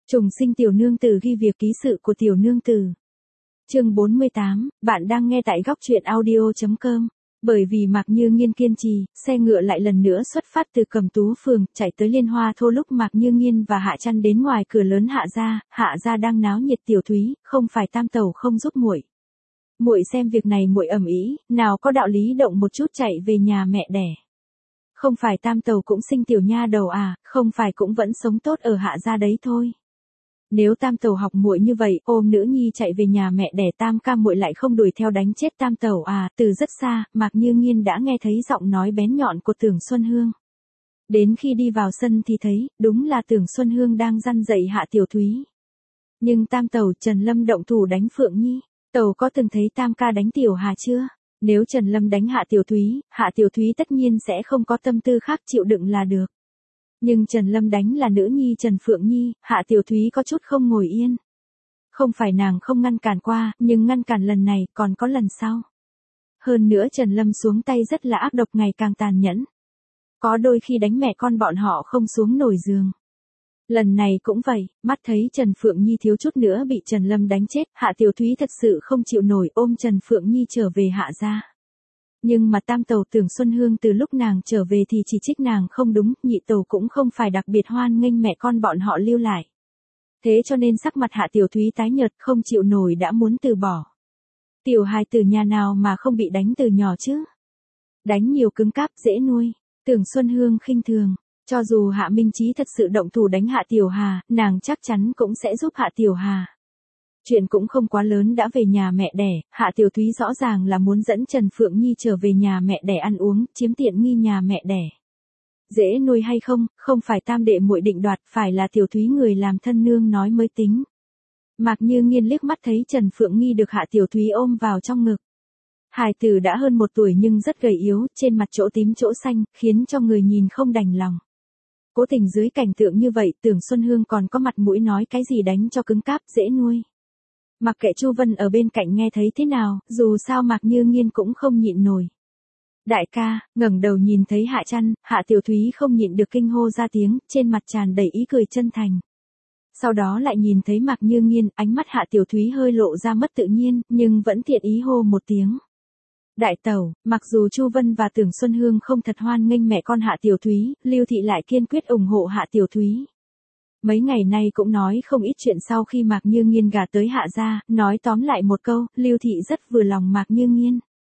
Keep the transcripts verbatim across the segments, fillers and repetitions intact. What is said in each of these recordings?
Trùng sinh tiểu nương tử ghi việc ký sự của tiểu nương tử. Chương bốn mươi tám, bạn đang nghe tại góc truyện audio chấm com. Bởi vì Mạc Như Nghiên kiên trì, xe ngựa lại lần nữa xuất phát từ Cẩm Tú phường, chạy tới Liên Hoa Thô lúc Mạc Như Nghiên và Hạ Trăn đến ngoài cửa lớn Hạ gia, Hạ gia đang náo nhiệt. Tiểu Thúy, không phải Tam tẩu không giúp muội. Muội xem việc này muội ầm ĩ, nào có đạo lý động một chút chạy về nhà mẹ đẻ. Không phải Tam tẩu cũng sinh tiểu nha đầu à, không phải cũng vẫn sống tốt ở Hạ gia đấy thôi. Nếu Tam tẩu học muội như vậy, ôm nữ nhi chạy về nhà mẹ đẻ Tam ca muội lại không đuổi theo đánh chết Tam tẩu à? Từ rất xa, Mạc Như Nghiên đã nghe thấy giọng nói bén nhọn của Tưởng Xuân Hương. Đến khi đi vào sân thì thấy, đúng là Tưởng Xuân Hương đang răn dạy Hạ Tiểu Thúy. Nhưng Tam tẩu Trần Lâm động thủ đánh Phượng Nhi, tẩu có từng thấy Tam ca đánh Tiểu Hà chưa? Nếu Trần Lâm đánh Hạ Tiểu Thúy, Hạ Tiểu Thúy tất nhiên sẽ không có tâm tư khác chịu đựng là được. Nhưng Trần Lâm đánh là nữ nhi Trần Phượng Nhi, Hạ Tiểu Thúy có chút không ngồi yên. Không phải nàng không ngăn cản qua, nhưng ngăn cản lần này còn có lần sau. Hơn nữa Trần Lâm xuống tay rất là ác độc, ngày càng tàn nhẫn. Có đôi khi đánh mẹ con bọn họ không xuống nổi giường. Lần này cũng vậy, mắt thấy Trần Phượng Nhi thiếu chút nữa bị Trần Lâm đánh chết, Hạ Tiểu Thúy thật sự không chịu nổi, ôm Trần Phượng Nhi trở về Hạ gia. Nhưng mà Tam tẩu Tưởng Xuân Hương từ lúc nàng trở về thì chỉ trích nàng không đúng, nhị tẩu cũng không phải đặc biệt hoan nghênh mẹ con bọn họ lưu lại. Thế cho nên sắc mặt Hạ Tiểu Thúy tái nhợt, không chịu nổi đã muốn từ bỏ. Tiểu hài tử nhà nào mà không bị đánh từ nhỏ chứ? Đánh nhiều cứng cáp dễ nuôi. Tưởng Xuân Hương khinh thường, cho dù Hạ Minh Chí thật sự động thủ đánh Hạ Tiểu Hà, nàng chắc chắn cũng sẽ giúp Hạ Tiểu Hà. Chuyện cũng không quá lớn, đã về nhà mẹ đẻ, Hạ Tiểu Thúy rõ ràng là muốn dẫn Trần Phượng Nhi trở về nhà mẹ đẻ ăn uống, chiếm tiện nghi nhà mẹ đẻ. Dễ nuôi hay không, không phải tam đệ muội định đoạt, phải là Tiểu Thúy người làm thân nương nói mới tính. Mạc Như Nghiên liếc mắt thấy Trần Phượng Nhi được Hạ Tiểu Thúy ôm vào trong ngực. Hài tử đã hơn một tuổi nhưng rất gầy yếu, trên mặt chỗ tím chỗ xanh, khiến cho người nhìn không đành lòng. Cố tình dưới cảnh tượng như vậy, Tưởng Xuân Hương còn có mặt mũi nói cái gì đánh cho cứng cáp dễ nuôi. Mặc kệ Chu Vân ở bên cạnh nghe thấy thế nào, dù sao Mạc Như Nghiên cũng không nhịn nổi. Đại ca, ngẩng đầu nhìn thấy Hạ Trăn, Hạ Tiểu Thúy không nhịn được kinh hô ra tiếng, trên mặt tràn đầy ý cười chân thành. Sau đó lại nhìn thấy Mạc Như Nghiên, ánh mắt Hạ Tiểu Thúy hơi lộ ra mất tự nhiên, nhưng vẫn thiện ý hô một tiếng. Đại tẩu, mặc dù Chu Vân và Tưởng Xuân Hương không thật hoan nghênh mẹ con Hạ Tiểu Thúy, Lưu Thị lại kiên quyết ủng hộ Hạ Tiểu Thúy. Mấy ngày nay cũng nói không ít chuyện sau khi Mạc Như Nghiên gả tới Hạ gia, nói tóm lại một câu, Lưu Thị rất vừa lòng Mạc Như Nghiên.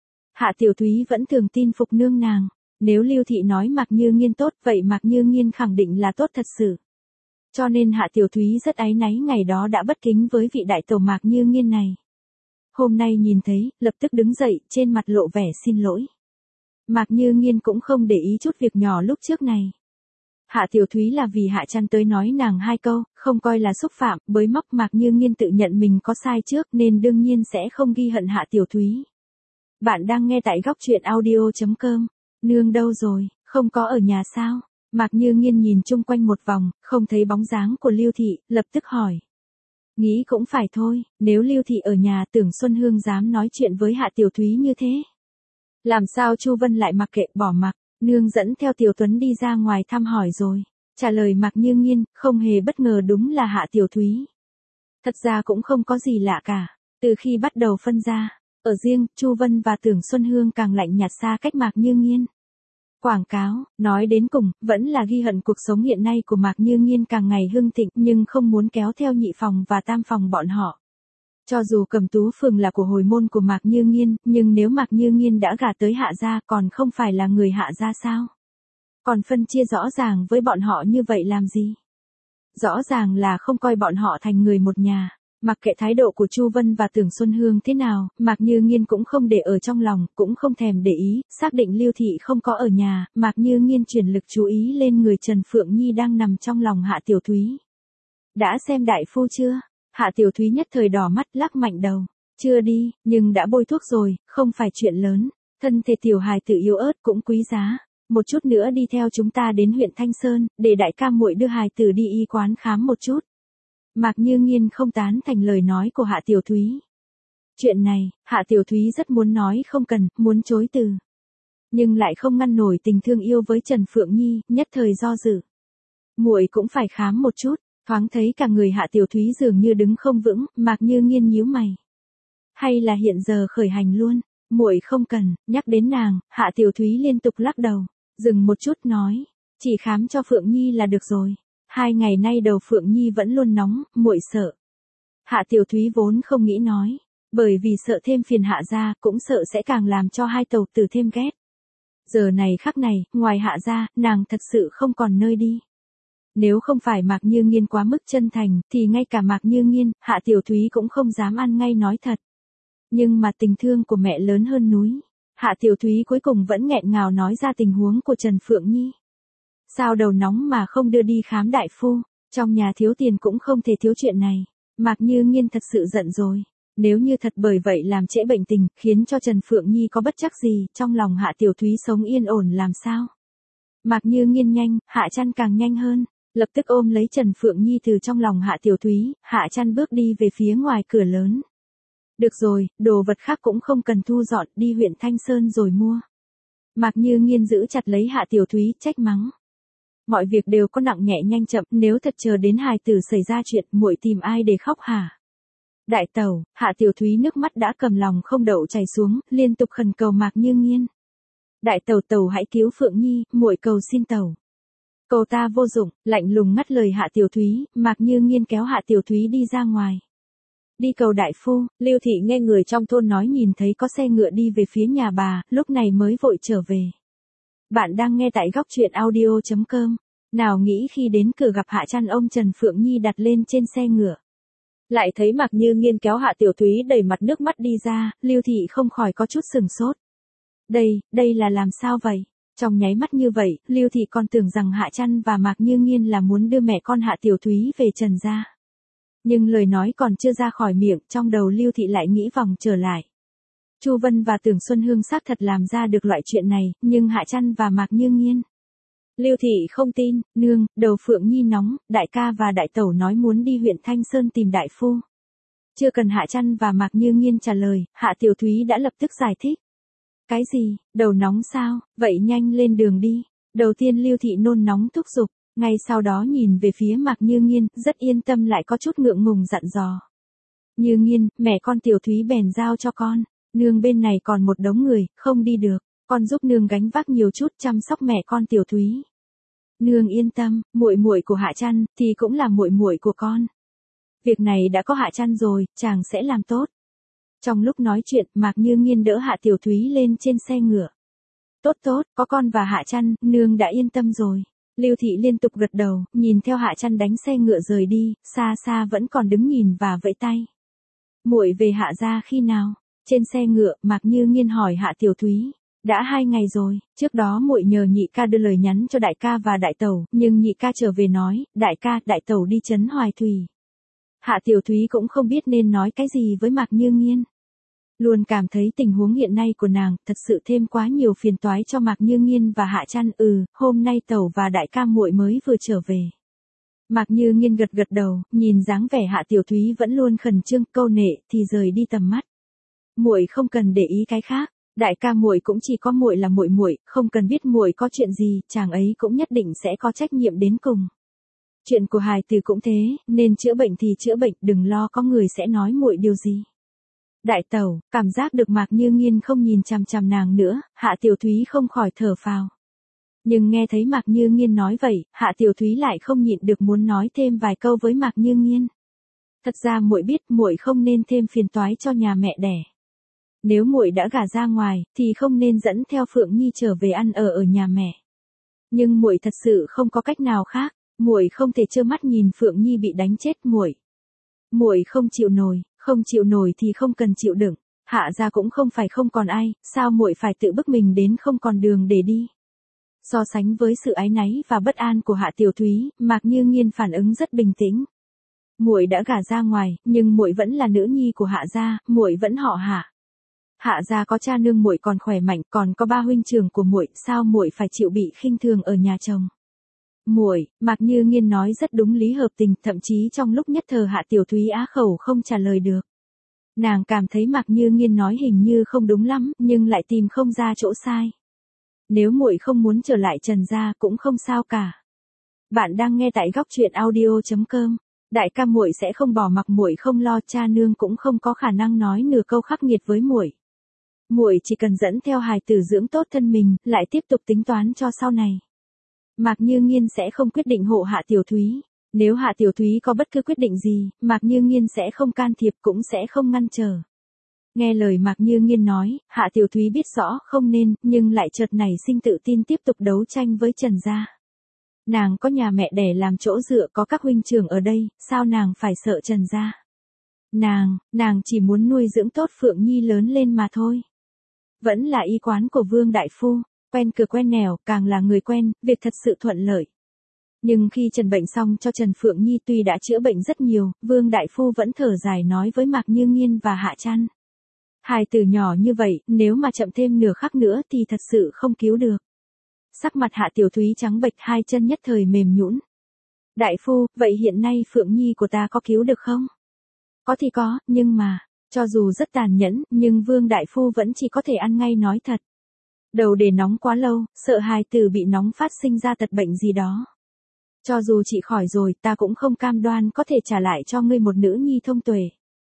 Hạ Tiểu Thúy vẫn thường tin phục nương nàng, nếu Lưu Thị nói Mạc Như Nghiên tốt, vậy Mạc Như Nghiên khẳng định là tốt thật sự. Cho nên Hạ Tiểu Thúy rất áy náy ngày đó đã bất kính với vị đại tẩu Mạc Như Nghiên này. Hôm nay nhìn thấy, lập tức đứng dậy, trên mặt lộ vẻ xin lỗi. Mạc Như Nghiên cũng không để ý chút việc nhỏ lúc trước này. Hạ Tiểu Thúy là vì Hạ Trăn tới nói nàng hai câu, không coi là xúc phạm, bới móc. Mạc Như Nghiên tự nhận mình có sai trước nên đương nhiên sẽ không ghi hận Hạ Tiểu Thúy. Bạn đang nghe tại góc truyện audio chấm com. Nương đâu rồi, không có ở nhà sao? Mạc Như Nghiên nhìn chung quanh một vòng, không thấy bóng dáng của Lưu Thị, lập tức hỏi. Nghĩ cũng phải thôi, nếu Lưu Thị ở nhà, Tưởng Xuân Hương dám nói chuyện với Hạ Tiểu Thúy như thế. Làm sao Chu Vân lại mặc kệ bỏ mặc, nương dẫn theo Tiểu Tuấn đi ra ngoài thăm hỏi rồi. Trả lời Mạc Như Nghiên, không hề bất ngờ, đúng là Hạ Tiểu Thúy. Thật ra cũng không có gì lạ cả, từ khi bắt đầu phân ra, ở riêng, Chu Vân và Tưởng Xuân Hương càng lạnh nhạt xa cách Mạc Như Nghiên. Quảng cáo, nói đến cùng, vẫn là ghi hận cuộc sống hiện nay của Mạc Như Nghiên càng ngày hưng thịnh nhưng không muốn kéo theo nhị phòng và tam phòng bọn họ. Cho dù Cẩm Tú phường là của hồi môn của Mạc Như Nghiên, nhưng nếu Mạc Như Nghiên đã gả tới Hạ gia còn không phải là người Hạ gia sao? Còn phân chia rõ ràng với bọn họ như vậy làm gì? Rõ ràng là không coi bọn họ thành người một nhà. Mặc kệ thái độ của Chu Vân và Tưởng Xuân Hương thế nào, Mạc Như Nghiên cũng không để ở trong lòng, cũng không thèm để ý, xác định Lưu Thị không có ở nhà, Mạc Như Nghiên chuyển lực chú ý lên người Trần Phượng Nhi đang nằm trong lòng Hạ Tiểu Thúy. Đã xem đại phu chưa? Hạ Tiểu Thúy nhất thời đỏ mắt, lắc mạnh đầu. Chưa đi, nhưng đã bôi thuốc rồi, không phải chuyện lớn. Thân thể tiểu hài tử yếu ớt cũng quý giá. Một chút nữa đi theo chúng ta đến huyện Thanh Sơn, để đại ca muội đưa hài tử đi y quán khám một chút. Mạc Như Nghiên không tán thành lời nói của Hạ Tiểu Thúy. Chuyện này, Hạ Tiểu Thúy rất muốn nói không cần, muốn chối từ. Nhưng lại không ngăn nổi tình thương yêu với Trần Phượng Nhi, nhất thời do dự. Muội cũng phải khám một chút, Thoáng thấy cả người Hạ Tiểu Thúy dường như đứng không vững, Mạc Như Nghiên nhíu mày. Hay là hiện giờ khởi hành luôn? Muội không cần. Nhắc đến nàng, Hạ Tiểu Thúy liên tục lắc đầu, dừng một chút nói, chỉ khám cho Phượng Nhi là được rồi. Hai ngày nay đầu Phượng Nhi vẫn luôn nóng, muội sợ. Hạ Tiểu Thúy vốn không nghĩ nói, bởi vì sợ thêm phiền Hạ gia, cũng sợ sẽ càng làm cho hai tàu tử thêm ghét. Giờ này khắc này, ngoài Hạ gia, nàng thật sự không còn nơi đi. Nếu không phải Mạc Như Nghiên quá mức chân thành, thì ngay cả Mạc Như Nghiên, Hạ Tiểu Thúy cũng không dám ăn ngay nói thật. Nhưng mà tình thương của mẹ lớn hơn núi. Hạ Tiểu Thúy cuối cùng vẫn nghẹn ngào nói ra tình huống của Trần Phượng Nhi. Sao đầu nóng mà không đưa đi khám đại phu, trong nhà thiếu tiền cũng không thể thiếu chuyện này. Mạc Như Nghiên thật sự giận rồi. Nếu như thật bởi vậy làm trễ bệnh tình, khiến cho Trần Phượng Nhi có bất trắc gì, trong lòng Hạ Tiểu Thúy sống yên ổn làm sao? Mạc Như Nghiên nhanh, Hạ Chăn càng nhanh hơn, lập tức ôm lấy Trần Phượng Nhi từ trong lòng Hạ Tiểu Thúy, Hạ Chăn bước đi về phía ngoài cửa lớn. Được rồi, đồ vật khác cũng không cần thu dọn, đi huyện Thanh Sơn rồi mua. Mạc Như Nghiên giữ chặt lấy Hạ Tiểu Thúy, trách mắng. Mọi việc đều có nặng nhẹ nhanh chậm, nếu thật chờ đến hài tử xảy ra chuyện, muội tìm ai để khóc hả? Đại tẩu, Hạ Tiểu Thúy nước mắt đã cầm lòng không đậu chảy xuống, liên tục khẩn cầu Mạc Như Nghiên. Đại tẩu tẩu hãy cứu Phượng Nhi, muội cầu xin tẩu. Cầu ta vô dụng, lạnh lùng ngắt lời Hạ Tiểu Thúy, Mạc Như Nghiên kéo Hạ Tiểu Thúy đi ra ngoài. Đi cầu đại phu, Lưu Thị nghe người trong thôn nói nhìn thấy có xe ngựa đi về phía nhà bà, lúc này mới vội trở về. Bạn đang nghe tại góc truyện audio chấm com. Nào nghĩ khi đến cửa gặp Hạ Chăn ông Trần Phượng Nhi đặt lên trên xe ngựa. Lại thấy Mạc Như Nghiên kéo Hạ Tiểu Thúy đầy mặt nước mắt đi ra, Lưu Thị không khỏi có chút sừng sốt. Đây, đây là làm sao vậy? Trong nháy mắt như vậy, Lưu Thị còn tưởng rằng Hạ Chăn và Mạc Như Nghiên là muốn đưa mẹ con Hạ Tiểu Thúy về Trần gia. Nhưng lời nói còn chưa ra khỏi miệng, trong đầu Lưu Thị lại nghĩ vòng trở lại. Chu Vân và Tưởng Xuân Hương xác thật làm ra được loại chuyện này, nhưng Hạ Chăn và Mạc Như Nghiên. Lưu Thị không tin, nương, đầu Phượng Nhi nóng, đại ca và đại tẩu nói muốn đi huyện Thanh Sơn tìm đại phu. Chưa cần Hạ Chăn và Mạc Như Nghiên trả lời, Hạ Tiểu Thúy đã lập tức giải thích. Cái gì, đầu nóng sao, vậy nhanh lên đường đi. Đầu tiên Lưu Thị nôn nóng thúc giục, ngay sau đó nhìn về phía Mạc Như Nghiên, rất yên tâm lại có chút ngượng ngùng dặn dò. Như Nghiên, mẹ con Tiểu Thúy bèn giao cho con, nương bên này còn một đống người, không đi được, con giúp nương gánh vác nhiều chút chăm sóc mẹ con Tiểu Thúy. Nương yên tâm, muội muội của Hạ Chăn thì cũng là muội muội của con. Việc này đã có Hạ Chăn rồi, chàng sẽ làm tốt. Trong lúc nói chuyện, Mạc Như Nghiên đỡ Hạ Tiểu Thúy lên trên xe ngựa. Tốt tốt, có con và Hạ Chăn, nương đã yên tâm rồi. Lưu Thị liên tục gật đầu, nhìn theo Hạ Chăn đánh xe ngựa rời đi, xa xa vẫn còn đứng nhìn và vẫy tay. Muội về Hạ gia khi nào? Trên xe ngựa, Mạc Như Nghiên hỏi Hạ Tiểu Thúy. Đã hai ngày rồi, trước đó muội nhờ nhị ca đưa lời nhắn cho đại ca và đại tẩu, nhưng nhị ca trở về nói, đại ca, đại tẩu đi trấn Hoài Thủy. Hạ Tiểu Thúy cũng không biết nên nói cái gì với Mạc Như Nghiên. Luôn cảm thấy tình huống hiện nay của nàng thật sự thêm quá nhiều phiền toái cho Mạc Như Nghiên và Hạ Chăn. Ừ, hôm nay tẩu và đại ca muội mới vừa trở về. Mạc Như Nghiên gật gật đầu, nhìn dáng vẻ Hạ Tiểu Thúy vẫn luôn khẩn trương, câu nệ thì rời đi tầm mắt. Muội không cần để ý cái khác, đại ca muội cũng chỉ có muội là muội muội, không cần biết muội có chuyện gì, chàng ấy cũng nhất định sẽ có trách nhiệm đến cùng. Chuyện của hài tử cũng thế, nên chữa bệnh thì chữa bệnh, đừng lo có người sẽ nói muội điều gì. Đại tẩu, cảm giác được Mạc Như Nghiên không nhìn chằm chằm nàng nữa, Hạ Tiểu Thúy không khỏi thở phào. Nhưng nghe thấy Mạc Như Nghiên nói vậy, Hạ Tiểu Thúy lại không nhịn được muốn nói thêm vài câu với Mạc Như Nghiên. Thật ra muội biết muội không nên thêm phiền toái cho nhà mẹ đẻ. Nếu muội đã gả ra ngoài, thì không nên dẫn theo Phượng Nhi trở về ăn ở ở nhà mẹ. Nhưng muội thật sự không có cách nào khác, muội không thể trơ mắt nhìn Phượng Nhi bị đánh chết muội. Muội không chịu nổi, không chịu nổi thì không cần chịu đựng. Hạ gia cũng không phải không còn ai, sao muội phải tự bức mình đến không còn đường để đi. So sánh với sự áy náy và bất an của Hạ Tiểu Thúy, Mạc Như Nghiên phản ứng rất bình tĩnh. Muội đã gả ra ngoài, nhưng muội vẫn là nữ nhi của Hạ gia, muội vẫn họ Hạ. Hạ gia có cha nương muội còn khỏe mạnh, còn có ba huynh trưởng của muội, sao muội phải chịu bị khinh thường ở nhà chồng? Muội, Mạc Như Nghiên nói rất đúng lý hợp tình, thậm chí trong lúc nhất thời Hạ Tiểu Thúy á khẩu không trả lời được. Nàng cảm thấy Mạc Như Nghiên nói hình như không đúng lắm, nhưng lại tìm không ra chỗ sai. Nếu muội không muốn trở lại Trần gia cũng không sao cả. Bạn đang nghe tại góc truyện audio chấm com. Đại ca muội sẽ không bỏ mặc muội không lo, cha nương cũng không có khả năng nói nửa câu khắc nghiệt với muội. Muội chỉ cần dẫn theo hài tử dưỡng tốt thân mình, lại tiếp tục tính toán cho sau này. Mạc Như Nghiên sẽ không quyết định hộ Hạ Tiểu Thúy. Nếu Hạ Tiểu Thúy có bất cứ quyết định gì, Mạc Như Nghiên sẽ không can thiệp cũng sẽ không ngăn trở. Nghe lời Mạc Như Nghiên nói, Hạ Tiểu Thúy biết rõ không nên, nhưng lại chợt nảy sinh tự tin tiếp tục đấu tranh với Trần gia. Nàng có nhà mẹ đẻ làm chỗ dựa, có các huynh trưởng ở đây, sao nàng phải sợ Trần gia? Nàng, nàng chỉ muốn nuôi dưỡng tốt Phượng Nhi lớn lên mà thôi. Vẫn là y quán của Vương Đại Phu, quen cửa quen nẻo, càng là người quen, việc thật sự thuận lợi. Nhưng khi trần bệnh xong cho Trần Phượng Nhi tuy đã chữa bệnh rất nhiều, Vương Đại Phu vẫn thở dài nói với Mạc Như Nghiên và Hạ Trăn. Hài tử nhỏ như vậy, nếu mà chậm thêm nửa khắc nữa thì thật sự không cứu được. Sắc mặt Hạ Tiểu Thúy trắng bệch, hai chân nhất thời mềm nhũn. Đại phu, vậy hiện nay Phượng Nhi của ta có cứu được không? Có thì có, nhưng mà, cho dù rất tàn nhẫn, nhưng Vương Đại Phu vẫn chỉ có thể ăn ngay nói thật. Đầu để nóng quá lâu, sợ hài tử bị nóng phát sinh ra tật bệnh gì đó. Cho dù chị khỏi rồi, ta cũng không cam đoan có thể trả lại cho ngươi một nữ nhi thông tuệ.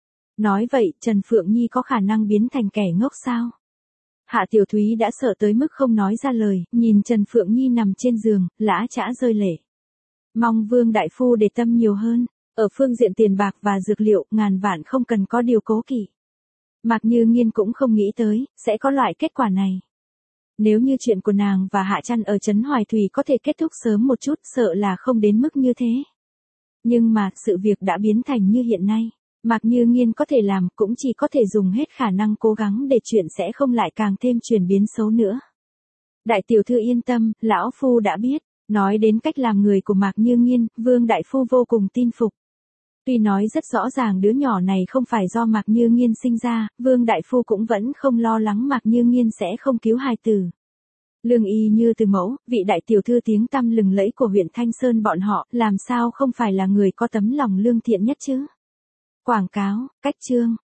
Nói vậy, Trần Phượng Nhi có khả năng biến thành kẻ ngốc sao? Hạ Tiểu Thúy đã sợ tới mức không nói ra lời, nhìn Trần Phượng Nhi nằm trên giường, lã chã rơi lệ. Mong Vương Đại Phu để tâm nhiều hơn, ở phương diện tiền bạc và dược liệu, ngàn vạn không cần có điều cố kỵ. Mạc Như Nghiên cũng không nghĩ tới, sẽ có loại kết quả này. Nếu như chuyện của nàng và Hạ Trăn ở Trấn Hoài Thủy có thể kết thúc sớm một chút, sợ là không đến mức như thế. Nhưng mà, sự việc đã biến thành như hiện nay. Mạc Như Nghiên có thể làm, cũng chỉ có thể dùng hết khả năng cố gắng để chuyện sẽ không lại càng thêm chuyển biến xấu nữa. Đại tiểu thư yên tâm, lão phu đã biết. Nói đến cách làm người của Mạc Như Nghiên, Vương Đại Phu vô cùng tin phục. Tuy nói rất rõ ràng đứa nhỏ này không phải do Mạc Như Nghiên sinh ra, Vương Đại Phu cũng vẫn không lo lắng Mạc Như Nghiên sẽ không cứu hài tử. Lương y như từ mẫu, vị đại tiểu thư tiếng tăm lừng lẫy của huyện Thanh Sơn bọn họ, làm sao không phải là người có tấm lòng lương thiện nhất chứ? Quảng cáo, cách chương.